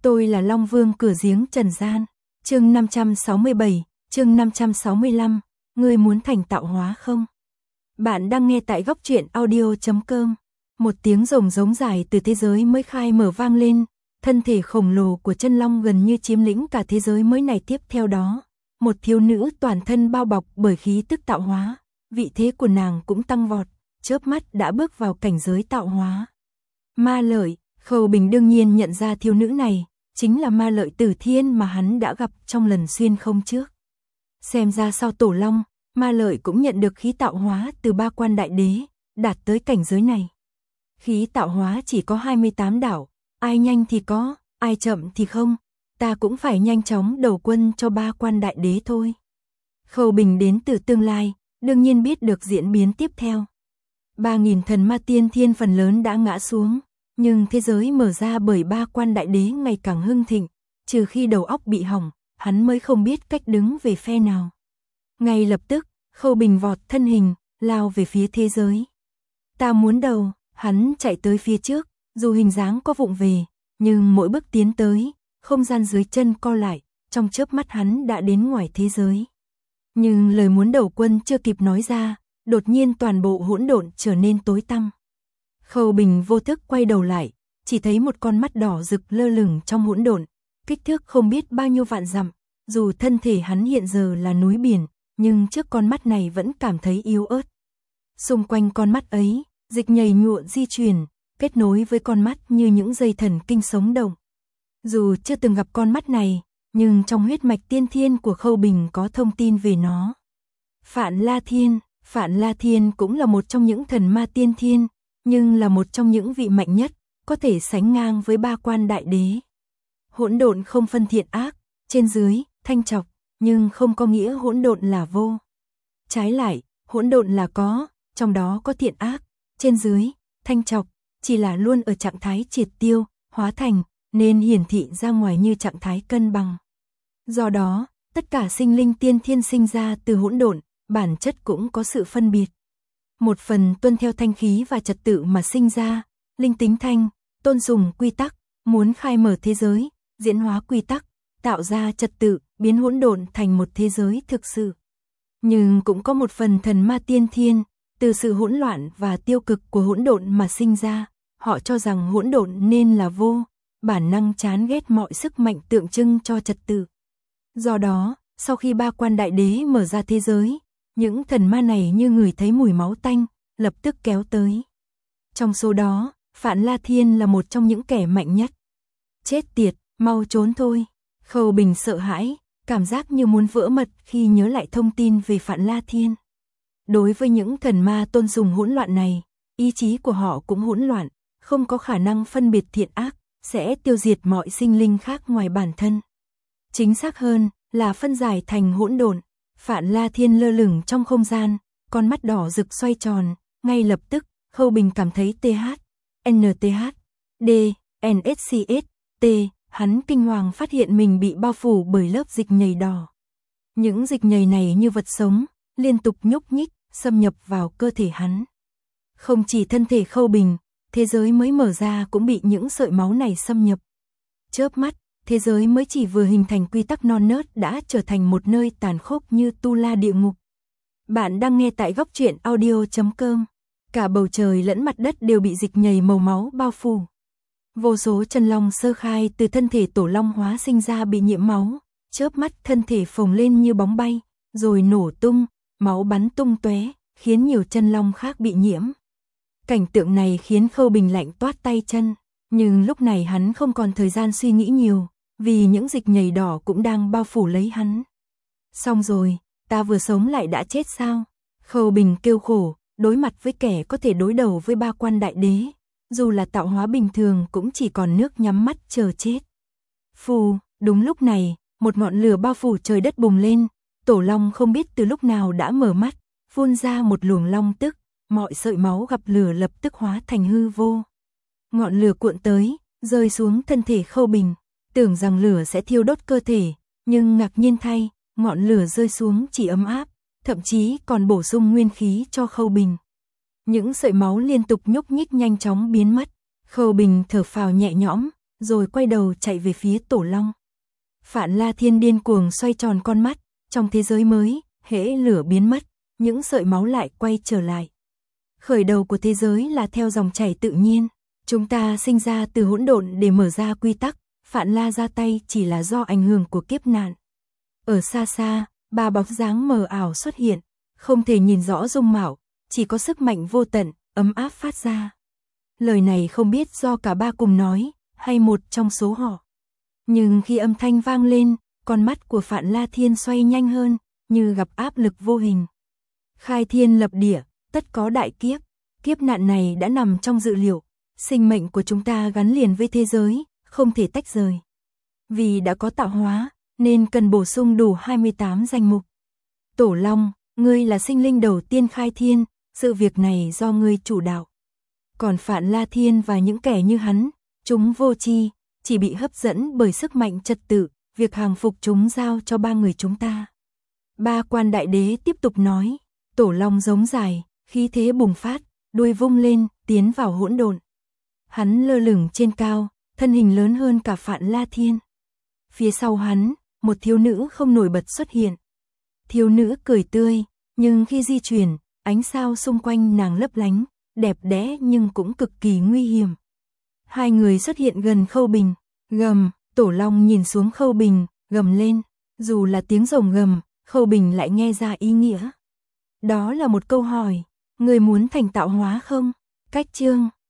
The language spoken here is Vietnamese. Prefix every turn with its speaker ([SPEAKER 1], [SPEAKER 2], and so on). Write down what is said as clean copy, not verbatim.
[SPEAKER 1] Tôi là Long Vương cửa giếng trần gian. Chương 567, chương 565, ngươi muốn thành tạo hóa không? Bạn đang nghe tại góc truyện audio.com. Một tiếng rồng giống dài từ thế giới mới khai mở vang lên, thân thể khổng lồ của chân long gần như chiếm lĩnh cả thế giới mới này. Tiếp theo đó, một thiếu nữ toàn thân bao bọc bởi khí tức tạo hóa, vị thế của nàng cũng tăng vọt, chớp mắt đã bước vào cảnh giới tạo hóa. Ma Lợi, Khâu Bình đương nhiên nhận ra thiếu nữ này chính là Ma Lợi Tử Thiên mà hắn đã gặp trong lần xuyên không trước. Xem ra sau Tổ Long, Ma Lợi cũng nhận được khí tạo hóa từ Ba Quan Đại Đế, đạt tới cảnh giới này. Khí tạo hóa chỉ có 28 đạo, ai nhanh thì có, ai chậm thì không, ta cũng phải nhanh chóng đầu quân cho Ba Quan Đại Đế thôi. Khâu Bình đến từ tương lai, đương nhiên biết được diễn biến tiếp theo. 3.000 thần ma tiên thiên phần lớn đã ngã xuống, nhưng thế giới mở ra bởi Ba Quan Đại Đế ngày càng hưng thịnh, trừ khi đầu óc bị hỏng, hắn mới không biết cách đứng về phe nào. Ngay lập tức, Khâu Bình vọt thân hình, lao về phía thế giới. Ta muốn đầu, hắn chạy tới phía trước, dù hình dáng có vụng về, nhưng mỗi bước tiến tới, không gian dưới chân co lại, trong chớp mắt hắn đã đến ngoài thế giới. Nhưng lời muốn đầu quân chưa kịp nói ra, đột nhiên toàn bộ hỗn độn trở nên tối tăm. Khâu Bình vô thức quay đầu lại, chỉ thấy một con mắt đỏ rực lơ lửng trong hỗn độn, kích thước không biết bao nhiêu vạn dặm, dù thân thể hắn hiện giờ là núi biển, nhưng trước con mắt này vẫn cảm thấy yếu ớt. Xung quanh con mắt ấy, dịch nhầy nhụa di chuyển, kết nối với con mắt như những dây thần kinh sống động. Dù chưa từng gặp con mắt này, nhưng trong huyết mạch tiên thiên của Khâu Bình có thông tin về nó. Phạn La Thiên cũng là một trong những thần ma tiên thiên, nhưng là một trong những vị mạnh nhất, có thể sánh ngang với Ba Quan Đại Đế. Hỗn độn không phân thiện ác, trên dưới, thanh trọc, nhưng không có nghĩa hỗn độn là vô. Trái lại, hỗn độn là có, trong đó có thiện ác, trên dưới, thanh trọc, chỉ là luôn ở trạng thái triệt tiêu, hóa thành, nên hiển thị ra ngoài như trạng thái cân bằng. Do đó, tất cả sinh linh tiên thiên sinh ra từ hỗn độn, bản chất cũng có sự phân biệt. Một phần tuân theo thanh khí và trật tự mà sinh ra, linh tính thanh, tôn sùng quy tắc, muốn khai mở thế giới, diễn hóa quy tắc, tạo ra trật tự, biến hỗn độn thành một thế giới thực sự. Nhưng cũng có một phần thần ma tiên thiên, từ sự hỗn loạn và tiêu cực của hỗn độn mà sinh ra, họ cho rằng hỗn độn nên là vô, bản năng chán ghét mọi sức mạnh tượng trưng cho trật tự. Do đó, sau khi Ba Quan Đại Đế mở ra thế giới, những thần ma này như ngửi thấy mùi máu tanh, lập tức kéo tới. Trong số đó, Phạn La Thiên là một trong những kẻ mạnh nhất. Chết tiệt, mau trốn thôi. Khâu Bình sợ hãi, cảm giác như muốn vỡ mật khi nhớ lại thông tin về Phạn La Thiên. Đối với những thần ma tôn sùng hỗn loạn này, ý chí của họ cũng hỗn loạn, không có khả năng phân biệt thiện ác, sẽ tiêu diệt mọi sinh linh khác ngoài bản thân. Chính xác hơn là phân giải thành hỗn độn. Phạn La Thiên lơ lửng trong không gian, con mắt đỏ rực xoay tròn, ngay lập tức, Khâu Bình cảm thấy TH, NTH, D, NSCS, T, hắn kinh hoàng phát hiện mình bị bao phủ bởi lớp dịch nhầy đỏ. Những dịch nhầy này như vật sống, liên tục nhúc nhích, xâm nhập vào cơ thể hắn. Không chỉ thân thể Khâu Bình, thế giới mới mở ra cũng bị những sợi máu này xâm nhập. Chớp mắt, thế giới mới chỉ vừa hình thành quy tắc non nớt đã trở thành một nơi tàn khốc như tu la địa ngục. Bạn đang nghe tại góc truyện audio.com. Cả bầu trời lẫn mặt đất đều bị dịch nhầy màu máu bao phủ. Vô số chân long sơ khai từ thân thể Tổ Long hóa sinh ra bị nhiễm máu, chớp mắt thân thể phồng lên như bóng bay, rồi nổ tung, máu bắn tung tóe, khiến nhiều chân long khác bị nhiễm. Cảnh tượng này khiến Khâu Bình lạnh toát tay chân. Nhưng lúc này hắn không còn thời gian suy nghĩ nhiều, vì những dịch nhầy đỏ cũng đang bao phủ lấy hắn. Xong rồi, ta vừa sống lại đã chết sao? Khâu Bình kêu khổ, đối mặt với kẻ có thể đối đầu với Ba Quan Đại Đế, dù là tạo hóa bình thường cũng chỉ còn nước nhắm mắt chờ chết. Phù, đúng lúc này, một ngọn lửa bao phủ trời đất bùng lên, Tổ Long không biết từ lúc nào đã mở mắt, phun ra một luồng long tức, mọi sợi máu gặp lửa lập tức hóa thành hư vô. Ngọn lửa cuộn tới, rơi xuống thân thể Khâu Bình, tưởng rằng lửa sẽ thiêu đốt cơ thể, nhưng ngạc nhiên thay, ngọn lửa rơi xuống chỉ ấm áp, thậm chí còn bổ sung nguyên khí cho Khâu Bình. Những sợi máu liên tục nhúc nhích nhanh chóng biến mất, Khâu Bình thở phào nhẹ nhõm, rồi quay đầu chạy về phía Tổ Long. Phạn La Thiên điên cuồng xoay tròn con mắt, trong thế giới mới, hễ lửa biến mất, những sợi máu lại quay trở lại. Khởi đầu của thế giới là theo dòng chảy tự nhiên, chúng ta sinh ra từ hỗn độn để mở ra quy tắc, Phạn La ra tay chỉ là do ảnh hưởng của kiếp nạn. Ở xa xa, ba bóng dáng mờ ảo xuất hiện, không thể nhìn rõ dung mạo, chỉ có sức mạnh vô tận, ấm áp phát ra. Lời này không biết do cả ba cùng nói, hay một trong số họ. Nhưng khi âm thanh vang lên, con mắt của Phạn La Thiên xoay nhanh hơn, như gặp áp lực vô hình. Khai thiên lập địa, tất có đại kiếp. Kiếp nạn này đã nằm trong dự liệu. Sinh mệnh của chúng ta gắn liền với thế giới, không thể tách rời. Vì đã có tạo hóa, nên cần bổ sung đủ 28 danh mục. Tổ Long, ngươi là sinh linh đầu tiên khai thiên, sự việc này do ngươi chủ đạo. Còn Phạn La Thiên và những kẻ như hắn, chúng vô tri, chỉ bị hấp dẫn bởi sức mạnh trật tự, việc hàng phục chúng giao cho ba người chúng ta. Ba quan đại đế tiếp tục nói, Tổ Long giống dài, khí thế bùng phát, đuôi vung lên, tiến vào hỗn độn. Hắn lơ lửng trên cao, thân hình lớn hơn cả Phạn La Thiên. Phía sau hắn, một thiếu nữ không nổi bật xuất hiện. Thiếu nữ cười tươi, nhưng khi di chuyển, ánh sao xung quanh nàng lấp lánh, đẹp đẽ nhưng cũng cực kỳ nguy hiểm. Hai người xuất hiện gần Khâu Bình, gầm, Tổ Long nhìn xuống Khâu Bình, gầm lên, dù là tiếng rồng gầm, Khâu Bình lại nghe ra ý nghĩa. Đó là một câu hỏi, người muốn thành tạo hóa không? Cách chương